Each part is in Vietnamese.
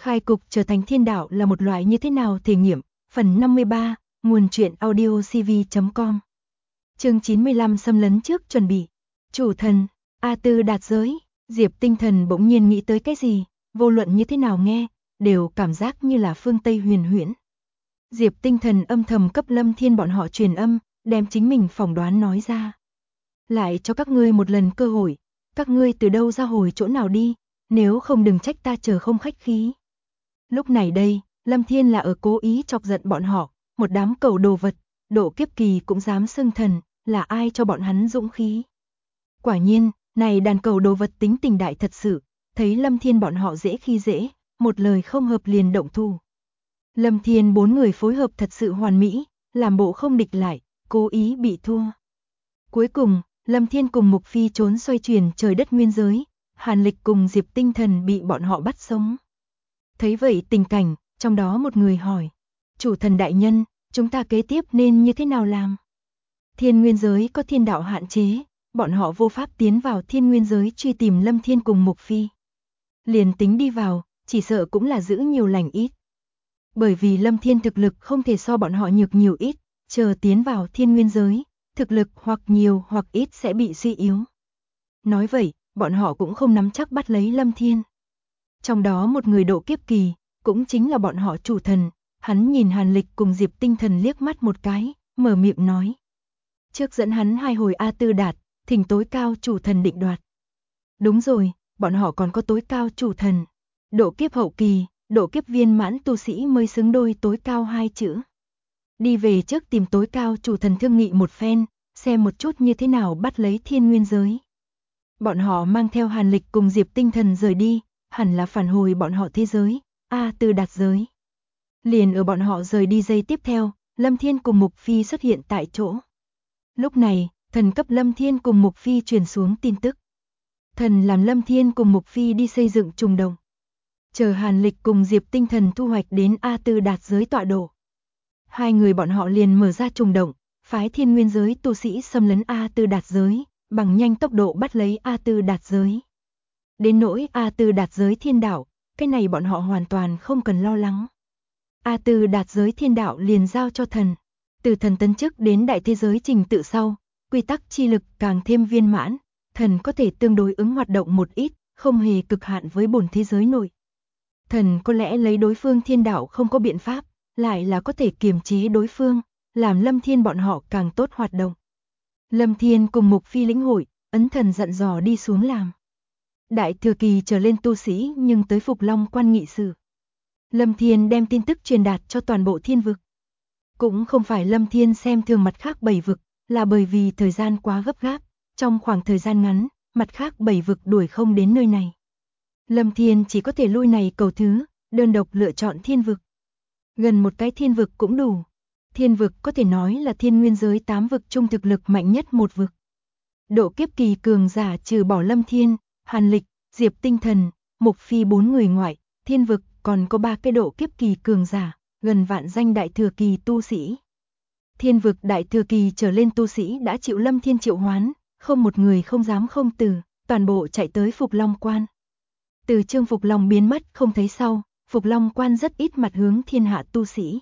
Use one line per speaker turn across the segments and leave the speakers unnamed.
Khai cục trở thành thiên đạo là một loại như thế nào thể nghiệm, phần 53, nguồn truyện audio cv.com. Chương 95 xâm lấn trước chuẩn bị. Chủ thần, A Tư đạt giới, Diệp Tinh Thần bỗng nhiên nghĩ tới cái gì, vô luận như thế nào nghe, đều cảm giác như là phương Tây huyền huyễn. Diệp Tinh Thần âm thầm cấp Lâm Thiên bọn họ truyền âm, đem chính mình phỏng đoán nói ra. Lại cho các ngươi một lần cơ hội, các ngươi từ đâu ra hồi chỗ nào đi, nếu không đừng trách ta chờ không khách khí. Lúc này đây, Lâm Thiên là ở cố ý chọc giận bọn họ, một đám cầu đồ vật, độ kiếp kỳ cũng dám xưng thần, là ai cho bọn hắn dũng khí. Quả nhiên, này đàn cầu đồ vật tính tình đại thật sự, thấy Lâm Thiên bọn họ dễ khi dễ, một lời không hợp liền động thủ. Lâm Thiên bốn người phối hợp thật sự hoàn mỹ, làm bộ không địch lại, cố ý bị thua. Cuối cùng, Lâm Thiên cùng Mục Phi trốn xoay chuyển trời đất nguyên giới, Hàn Lịch cùng Diệp Tinh Thần bị bọn họ bắt sống. Thấy vậy tình cảnh, trong đó một người hỏi, chủ thần đại nhân, chúng ta kế tiếp nên như thế nào làm? Thiên nguyên giới có thiên đạo hạn chế, bọn họ vô pháp tiến vào thiên nguyên giới truy tìm Lâm Thiên cùng Mục Phi. Liền tính đi vào, chỉ sợ cũng là giữ nhiều lành ít. Bởi vì Lâm Thiên thực lực không thể so bọn họ nhược nhiều ít, chờ tiến vào thiên nguyên giới, thực lực hoặc nhiều hoặc ít sẽ bị suy yếu. Nói vậy, bọn họ cũng không nắm chắc bắt lấy Lâm Thiên. Trong đó một người độ kiếp kỳ, cũng chính là bọn họ chủ thần, hắn nhìn Hàn Lịch cùng Diệp Tinh Thần liếc mắt một cái, mở miệng nói. Trước dẫn hắn 2 hồi A Tư đạt, thỉnh tối cao chủ thần định đoạt. Đúng rồi, bọn họ còn có tối cao chủ thần. Độ kiếp hậu kỳ, độ kiếp viên mãn tu sĩ mới xứng đôi tối cao 2 chữ. Đi về trước tìm tối cao chủ thần thương nghị một phen, xem một chút như thế nào bắt lấy thiên nguyên giới. Bọn họ mang theo Hàn Lịch cùng Diệp Tinh Thần rời đi, hẳn là phản hồi bọn họ thế giới, A Tư đạt giới. Liền ở bọn họ rời đi giây tiếp theo, Lâm Thiên cùng Mục Phi xuất hiện tại chỗ. Lúc này, thần cấp Lâm Thiên cùng Mục Phi truyền xuống tin tức. Thần làm Lâm Thiên cùng Mục Phi đi xây dựng trùng đồng. Chờ Hàn Lịch cùng Diệp Tinh Thần thu hoạch đến A Tư đạt giới tọa độ. 2 người bọn họ liền mở ra trùng động, phái thiên nguyên giới tu sĩ xâm lấn A Tư đạt giới, bằng nhanh tốc độ bắt lấy A Tư đạt giới. Đến nỗi A Tư đạt giới thiên đạo, cái này bọn họ hoàn toàn không cần lo lắng. A Tư đạt giới thiên đạo liền giao cho thần. Từ thần tấn chức đến đại thế giới trình tự sau, quy tắc chi lực càng thêm viên mãn, thần có thể tương đối ứng hoạt động một ít, không hề cực hạn với bổn thế giới nội. Thần có lẽ lấy đối phương thiên đạo không có biện pháp, lại là có thể kiềm chế đối phương, làm Lâm Thiên bọn họ càng tốt hoạt động. Lâm Thiên cùng Mục Phi lĩnh hội, ấn thần dặn dò đi xuống làm. Đại thừa kỳ trở lên tu sĩ nhưng tới Phục Long quan nghị sự. Lâm Thiên đem tin tức truyền đạt cho toàn bộ thiên vực. Cũng không phải Lâm Thiên xem thường mặt khác 7 vực, là bởi vì thời gian quá gấp gáp, trong khoảng thời gian ngắn, mặt khác 7 vực đuổi không đến nơi này. Lâm Thiên chỉ có thể lui này cầu thứ, đơn độc lựa chọn thiên vực. Gần một cái thiên vực cũng đủ. Thiên vực có thể nói là thiên nguyên giới 8 vực trung thực lực mạnh nhất một vực. Độ kiếp kỳ cường giả trừ bỏ Lâm Thiên, Hàn Lịch, Diệp Tinh Thần, Mục Phi 4 người ngoại, thiên vực còn có 3 cái độ kiếp kỳ cường giả, gần vạn danh đại thừa kỳ tu sĩ. Thiên vực đại thừa kỳ trở lên tu sĩ đã chịu Lâm Thiên triệu hoán, không một người không dám không từ, toàn bộ chạy tới Phục Long quan. Từ Trương Phục Long biến mất không thấy sau, Phục Long quan rất ít mặt hướng thiên hạ tu sĩ.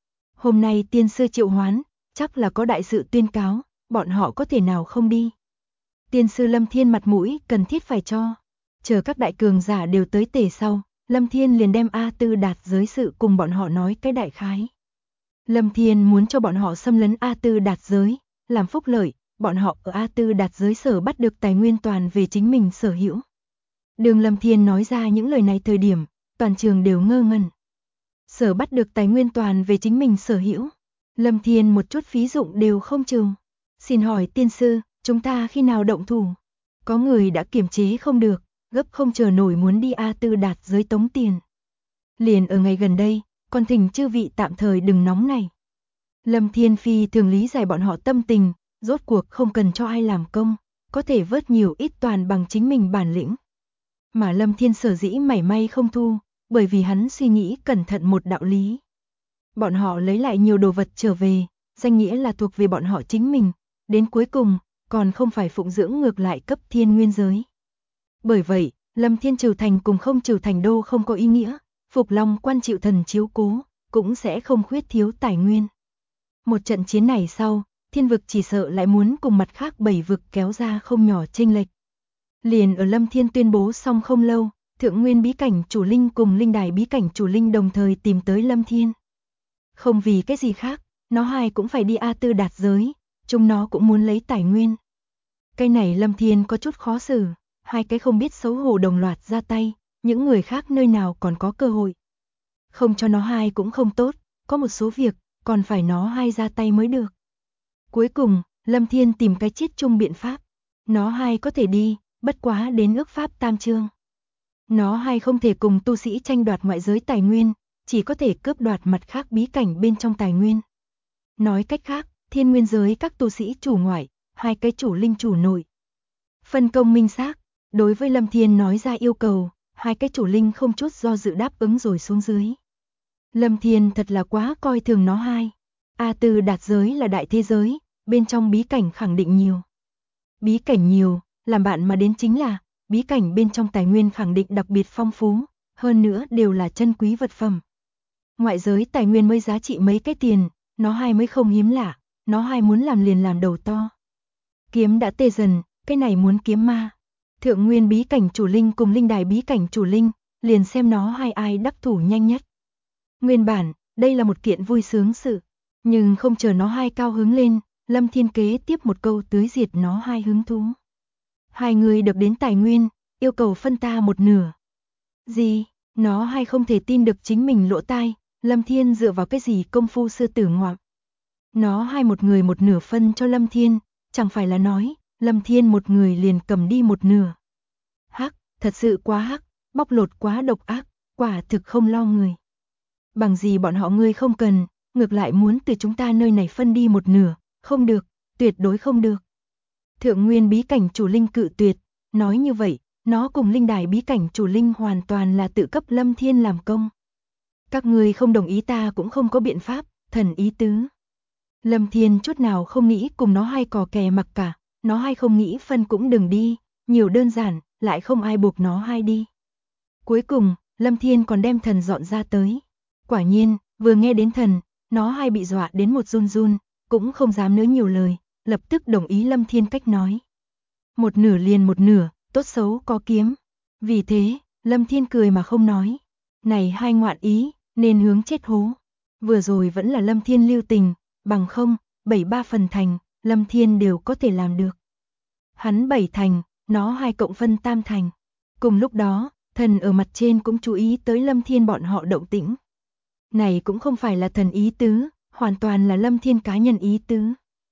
Hôm nay tiên sư triệu hoán, chắc là có đại sự tuyên cáo, bọn họ có thể nào không đi. Tiên sư Lâm Thiên mặt mũi cần thiết phải cho. Chờ các đại cường giả đều tới tề sau, Lâm Thiên liền đem A Tư đạt giới sự cùng bọn họ nói cái đại khái. Lâm Thiên muốn cho bọn họ xâm lấn A Tư đạt giới, làm phúc lợi, bọn họ ở A Tư đạt giới sở bắt được tài nguyên toàn về chính mình sở hữu. Đường Lâm Thiên nói ra những lời này thời điểm, toàn trường đều ngơ ngẩn. Sở bắt được tài nguyên toàn về chính mình sở hữu. Lâm Thiên một chút phí dụng đều không trừ. Xin hỏi tiên sư, chúng ta khi nào động thủ? Có người đã kiềm chế không được, gấp không chờ nổi muốn đi A Tư đạt giới tống tiền. Liền ở ngày gần đây, còn thỉnh chư vị tạm thời đừng nóng này. Lâm Thiên Phi thường lý giải bọn họ tâm tình, rốt cuộc không cần cho ai làm công, có thể vớt nhiều ít toàn bằng chính mình bản lĩnh. Mà Lâm Thiên sở dĩ mảy may không thu, bởi vì hắn suy nghĩ cẩn thận một đạo lý. Bọn họ lấy lại nhiều đồ vật trở về, danh nghĩa là thuộc về bọn họ chính mình, đến cuối cùng, còn không phải phụng dưỡng ngược lại cấp thiên nguyên giới. Bởi vậy, Lâm Thiên trừ thành cùng không trừ thành đô không có ý nghĩa, Phục Long Quan chịu thần chiếu cố, cũng sẽ không khuyết thiếu tài nguyên. Một trận chiến này sau, Thiên vực chỉ sợ lại muốn cùng mặt khác 7 vực kéo ra không nhỏ chênh lệch. Liền ở Lâm Thiên tuyên bố xong không lâu, Thượng Nguyên bí cảnh chủ linh cùng Linh Đài bí cảnh chủ linh đồng thời tìm tới Lâm Thiên. Không vì cái gì khác, nó hai cũng phải đi A Tư đạt giới, chúng nó cũng muốn lấy tài nguyên. Cái này Lâm Thiên có chút khó xử, hai cái không biết xấu hổ đồng loạt ra tay, những người khác nơi nào còn có cơ hội. Không cho nó hai cũng không tốt, có một số việc, còn phải nó hai ra tay mới được. Cuối cùng, Lâm Thiên tìm cái chiết chung biện pháp, nó hai có thể đi, bất quá đến ước pháp tam chương. Nó hai không thể cùng tu sĩ tranh đoạt ngoại giới tài nguyên, chỉ có thể cướp đoạt mặt khác bí cảnh bên trong tài nguyên. Nói cách khác, thiên nguyên giới các tu sĩ chủ ngoại, hai cái chủ linh chủ nội. Phân công minh xác, đối với Lâm Thiên nói ra yêu cầu, hai cái chủ linh không chút do dự đáp ứng rồi xuống dưới. Lâm Thiên thật là quá coi thường nó hai. A Tư đạt giới là đại thế giới, bên trong bí cảnh khẳng định nhiều. Bí cảnh nhiều, làm bạn mà đến chính là, bí cảnh bên trong tài nguyên khẳng định đặc biệt phong phú, hơn nữa đều là chân quý vật phẩm. Ngoại giới tài nguyên mới giá trị mấy cái tiền, nó hai mới không hiếm lạ, nó hai muốn làm liền làm đầu to. Kiếm đã tê dần, cái này muốn kiếm ma. Thượng Nguyên bí cảnh chủ linh cùng Linh Đài bí cảnh chủ linh, liền xem nó hai ai đắc thủ nhanh nhất. Nguyên bản, đây là một kiện vui sướng sự, nhưng không chờ nó hai cao hứng lên, Lâm Thiên kế tiếp một câu tưới diệt nó hai hứng thú. Hai người được đến tài nguyên, yêu cầu phân ta một nửa. Gì? Nó hai không thể tin được chính mình lỗ tai, Lâm Thiên dựa vào cái gì công phu sư tử ngoạm. Nó hai một người một nửa phân cho Lâm Thiên, chẳng phải là nói, Lâm Thiên một người liền cầm đi một nửa. Hắc, thật sự quá hắc, bóc lột quá độc ác, quả thực không lo người. Bằng gì bọn họ ngươi không cần, ngược lại muốn từ chúng ta nơi này phân đi một nửa, không được, tuyệt đối không được. Thượng Nguyên bí cảnh chủ linh cự tuyệt, nói như vậy, nó cùng Linh Đài bí cảnh chủ linh hoàn toàn là tự cấp Lâm Thiên làm công. Các ngươi không đồng ý ta cũng không có biện pháp, thần ý tứ. Lâm Thiên chút nào không nghĩ cùng nó hai cò kè mặc cả, nó hai không nghĩ phân cũng đừng đi, nhiều đơn giản, lại không ai buộc nó hai đi. Cuối cùng, Lâm Thiên còn đem thần dọn ra tới. Quả nhiên, vừa nghe đến thần, nó hai bị dọa đến một run run, cũng không dám nói nhiều lời, lập tức đồng ý Lâm Thiên cách nói. Một nửa liền một nửa, tốt xấu có kiếm. Vì thế, Lâm Thiên cười mà không nói. Này hai ngoạn ý, nên hướng chết hố. Vừa rồi vẫn là Lâm Thiên lưu tình, bằng không, 7-3 phần thành, Lâm Thiên đều có thể làm được. Hắn 7 thành, nó 2 cộng phân tam thành. Cùng lúc đó, thần ở mặt trên cũng chú ý tới Lâm Thiên bọn họ động tĩnh. Này cũng không phải là thần ý tứ, hoàn toàn là Lâm Thiên cá nhân ý tứ.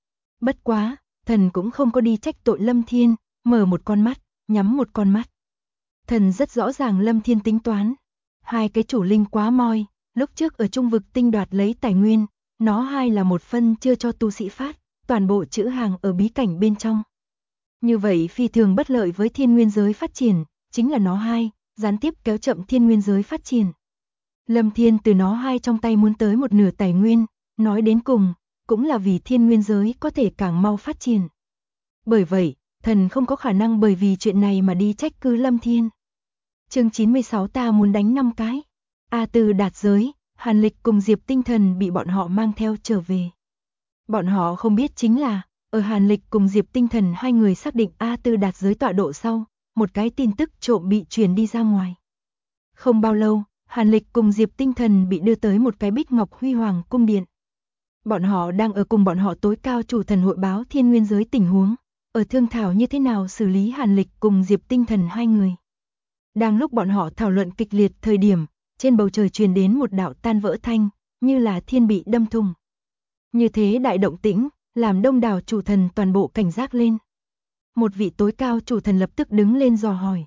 Bất quá, thần cũng không có đi trách tội Lâm Thiên, mở một con mắt, nhắm một con mắt. Thần rất rõ ràng Lâm Thiên tính toán. Hai cái chủ linh quá moi, lúc trước ở trung vực tinh đoạt lấy tài nguyên, nó hai là một phân chưa cho tu sĩ phát, toàn bộ chữ hàng ở bí cảnh bên trong. Như vậy phi thường bất lợi với thiên nguyên giới phát triển, chính là nó hai, gián tiếp kéo chậm thiên nguyên giới phát triển. Lâm Thiên từ nó hai trong tay muốn tới một nửa tài nguyên, nói đến cùng, cũng là vì thiên nguyên giới có thể càng mau phát triển. Bởi vậy, thần không có khả năng bởi vì chuyện này mà đi trách cứ Lâm Thiên. Chương 96 ta muốn đánh 5 cái. A Tư đạt giới, Hàn Lịch cùng Diệp Tinh Thần bị bọn họ mang theo trở về. Bọn họ không biết chính là, ở Hàn Lịch cùng Diệp Tinh Thần hai người xác định A Tư đạt giới tọa độ sau, một cái tin tức trộm bị truyền đi ra ngoài. Không bao lâu, Hàn Lịch cùng Diệp Tinh Thần bị đưa tới một cái bích ngọc huy hoàng cung điện. Bọn họ đang ở cùng bọn họ tối cao chủ thần hội báo thiên nguyên giới tình huống, ở thương thảo như thế nào xử lý Hàn Lịch cùng Diệp Tinh Thần hai người. Đang lúc bọn họ thảo luận kịch liệt thời điểm, trên bầu trời truyền đến một đạo tan vỡ thanh, như là thiên bị đâm thủng. Như thế đại động tĩnh, làm đông đảo chủ thần toàn bộ cảnh giác lên. Một vị tối cao chủ thần lập tức đứng lên dò hỏi.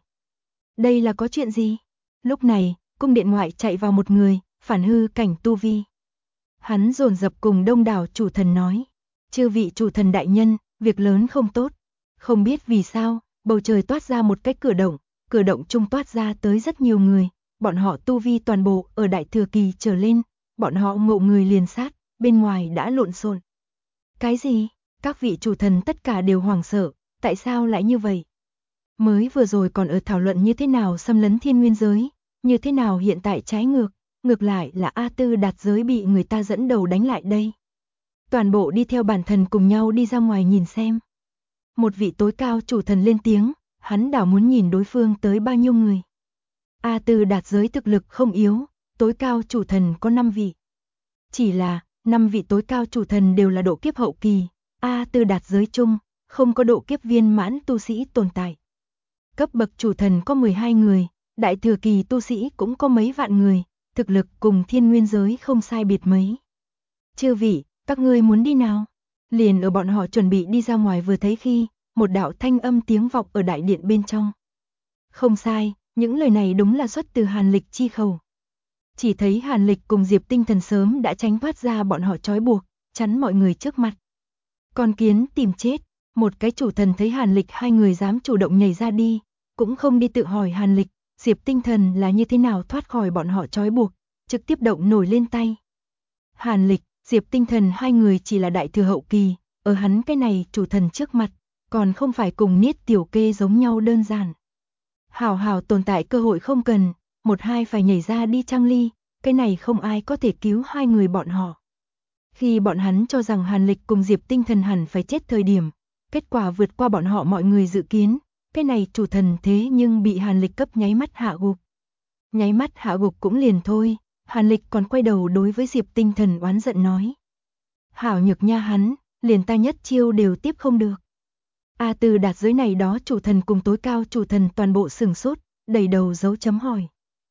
Đây là có chuyện gì? Lúc này, cung điện ngoại chạy vào một người, phản hư cảnh tu vi. Hắn dồn dập cùng đông đảo chủ thần nói. Chư vị chủ thần đại nhân, việc lớn không tốt. Không biết vì sao, bầu trời toát ra một cái cửa động trung toát ra tới rất nhiều người. Bọn họ tu vi toàn bộ ở đại thừa kỳ trở lên, bọn họ ngộ người liền sát, bên ngoài đã lộn xộn. Cái gì? Các vị chủ thần tất cả đều hoảng sợ, tại sao lại như vậy? Mới vừa rồi còn ở thảo luận như thế nào xâm lấn thiên nguyên giới, như thế nào hiện tại trái ngược, ngược lại là A Tư Đạt Giới bị người ta dẫn đầu đánh lại đây. Toàn bộ đi theo bản thần cùng nhau đi ra ngoài nhìn xem. Một vị tối cao chủ thần lên tiếng, hắn đảo muốn nhìn đối phương tới bao nhiêu người. A Tư Đạt Giới thực lực không yếu, tối cao chủ thần có 5 vị. Chỉ là, 5 vị tối cao chủ thần đều là độ kiếp hậu kỳ, A Tư Đạt Giới chung, không có độ kiếp viên mãn tu sĩ tồn tại. Cấp bậc chủ thần có 12 người, đại thừa kỳ tu sĩ cũng có mấy vạn người, thực lực cùng thiên nguyên giới không sai biệt mấy. Chư vị, các ngươi muốn đi nào? Liền ở bọn họ chuẩn bị đi ra ngoài vừa thấy khi, một đạo thanh âm tiếng vọng ở đại điện bên trong. Không sai, những lời này đúng là xuất từ Hàn Lịch chi khẩu. Chỉ thấy Hàn Lịch cùng Diệp Tinh Thần sớm đã tránh thoát ra bọn họ trói buộc, chắn mọi người trước mặt. Con kiến tìm chết, một cái chủ thần thấy Hàn Lịch hai người dám chủ động nhảy ra đi, cũng không đi tự hỏi Hàn Lịch, Diệp Tinh Thần là như thế nào thoát khỏi bọn họ trói buộc, trực tiếp động nổi lên tay. Hàn Lịch, Diệp Tinh Thần hai người chỉ là đại thừa hậu kỳ, ở hắn cái này chủ thần trước mặt, còn không phải cùng Niết Tiểu Kê giống nhau đơn giản. Hảo hảo tồn tại cơ hội không cần, một hai phải nhảy ra đi Trang Ly, cái này không ai có thể cứu hai người bọn họ. Khi bọn hắn cho rằng Hàn Lịch cùng Diệp Tinh Thần hẳn phải chết thời điểm, kết quả vượt qua bọn họ mọi người dự kiến, cái này chủ thần thế nhưng bị Hàn Lịch cấp nháy mắt hạ gục. Nháy mắt hạ gục cũng liền thôi, Hàn Lịch còn quay đầu đối với Diệp Tinh Thần oán giận nói. Hảo nhược nha hắn, liền ta nhất chiêu đều tiếp không được. A Tư Đạt Giới này đó chủ thần cùng tối cao chủ thần toàn bộ sửng sốt, đầy đầu dấu chấm hỏi.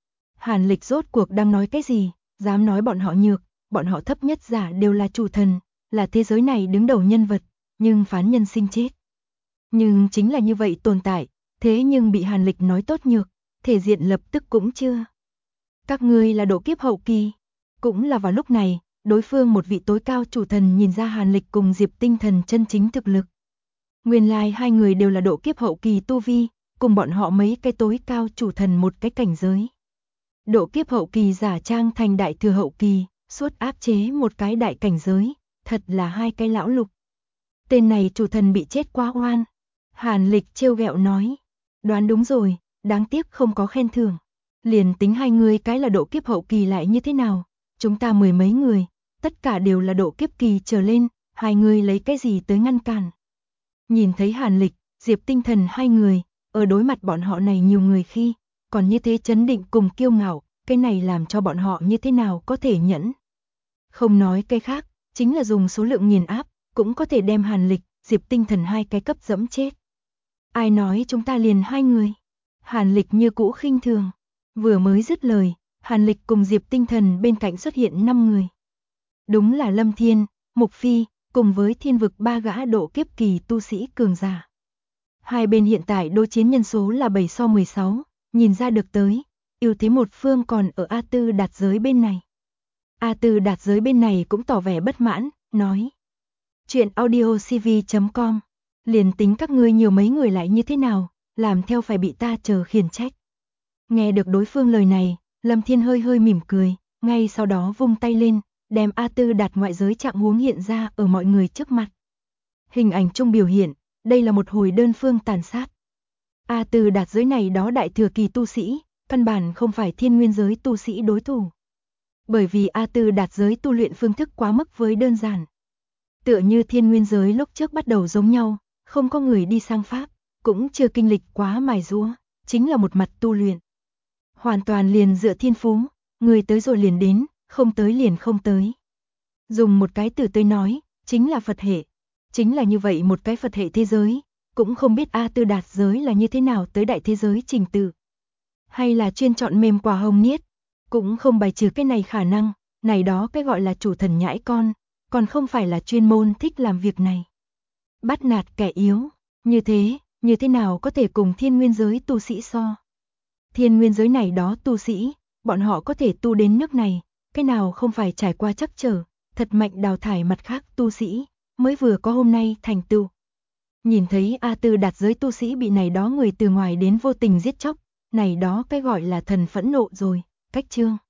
Hàn Lịch rốt cuộc đang nói cái gì, dám nói bọn họ nhược, bọn họ thấp nhất giả đều là chủ thần, là thế giới này đứng đầu nhân vật, nhưng phán nhân sinh chết. Nhưng chính là như vậy tồn tại, thế nhưng bị Hàn Lịch nói tốt nhược, thể diện lập tức cũng chưa. Các ngươi là độ kiếp hậu kỳ. Cũng là vào lúc này, đối phương một vị tối cao chủ thần nhìn ra Hàn Lịch cùng Diệp Tinh Thần chân chính thực lực. Nguyên lai hai người đều là độ kiếp hậu kỳ tu vi, cùng bọn họ mấy cái tối cao chủ thần một cái cảnh giới. Độ kiếp hậu kỳ giả trang thành đại thừa hậu kỳ, suốt áp chế một cái đại cảnh giới, thật là hai cái lão lục. Tên này chủ thần bị chết quá oan. Hàn Lịch trêu ghẹo nói, đoán đúng rồi, đáng tiếc không có khen thưởng. Liền tính hai người cái là độ kiếp hậu kỳ lại như thế nào, chúng ta mười mấy người, tất cả đều là độ kiếp kỳ trở lên, hai người lấy cái gì tới ngăn cản. Nhìn thấy Hàn Lịch, Diệp Tinh Thần hai người, ở đối mặt bọn họ này nhiều người khi, còn như thế chấn định cùng kiêu ngạo, cái này làm cho bọn họ như thế nào có thể nhẫn. Không nói cái khác, chính là dùng số lượng nghiền áp, cũng có thể đem Hàn Lịch, Diệp Tinh Thần hai cái cấp dẫm chết. Ai nói chúng ta liền hai người? Hàn Lịch như cũ khinh thường. Vừa mới dứt lời, Hàn Lịch cùng Diệp Tinh Thần bên cạnh xuất hiện 5 người. Đúng là Lâm Thiên, Mục Phi, cùng với thiên vực ba gã độ kiếp kỳ tu sĩ cường giả. Hai bên hiện tại đối chiến nhân số là 7-16, nhìn ra được tới, ưu thế một phương còn ở A Tư Đạt Giới bên này. A Tư Đạt Giới bên này cũng tỏ vẻ bất mãn, nói. Chuyện audiocv.com, liền tính các ngươi nhiều mấy người lại như thế nào, làm theo phải bị ta chờ khiển trách. Nghe được đối phương lời này, Lâm Thiên hơi hơi mỉm cười, ngay sau đó vung tay lên, đem A Tư Đạt ngoại giới trạng huống hiện ra ở mọi người trước mặt. Hình ảnh chung biểu hiện, đây là một hồi đơn phương tàn sát. A Tư Đạt giới này đó đại thừa kỳ tu sĩ, căn bản không phải thiên nguyên giới tu sĩ đối thủ. Bởi vì A Tư Đạt giới tu luyện phương thức quá mức với đơn giản. Tựa như thiên nguyên giới lúc trước bắt đầu giống nhau, không có người đi sang Pháp, cũng chưa kinh lịch quá mài giũa, chính là một mặt tu luyện. Hoàn toàn liền dựa thiên phú, người tới rồi liền đến, không tới liền không tới. Dùng một cái từ tới nói, chính là Phật hệ. Chính là như vậy một cái Phật hệ thế giới, cũng không biết A Tư Đạt giới là như thế nào tới đại thế giới trình tự. Hay là chuyên chọn mềm quả hồng niết, cũng không bài trừ cái này khả năng, này đó cái gọi là chủ thần nhãi con, còn không phải là chuyên môn thích làm việc này. Bắt nạt kẻ yếu, như thế nào có thể cùng thiên nguyên giới tu sĩ so. Thiên nguyên giới này đó tu sĩ, bọn họ có thể tu đến nước này, cái nào không phải trải qua trắc trở, thật mạnh đào thải mặt khác tu sĩ, mới vừa có hôm nay thành tựu. Nhìn thấy A Tư Đạt giới tu sĩ bị này đó người từ ngoài đến vô tình giết chóc, này đó cái gọi là thần phẫn nộ rồi, cách chương.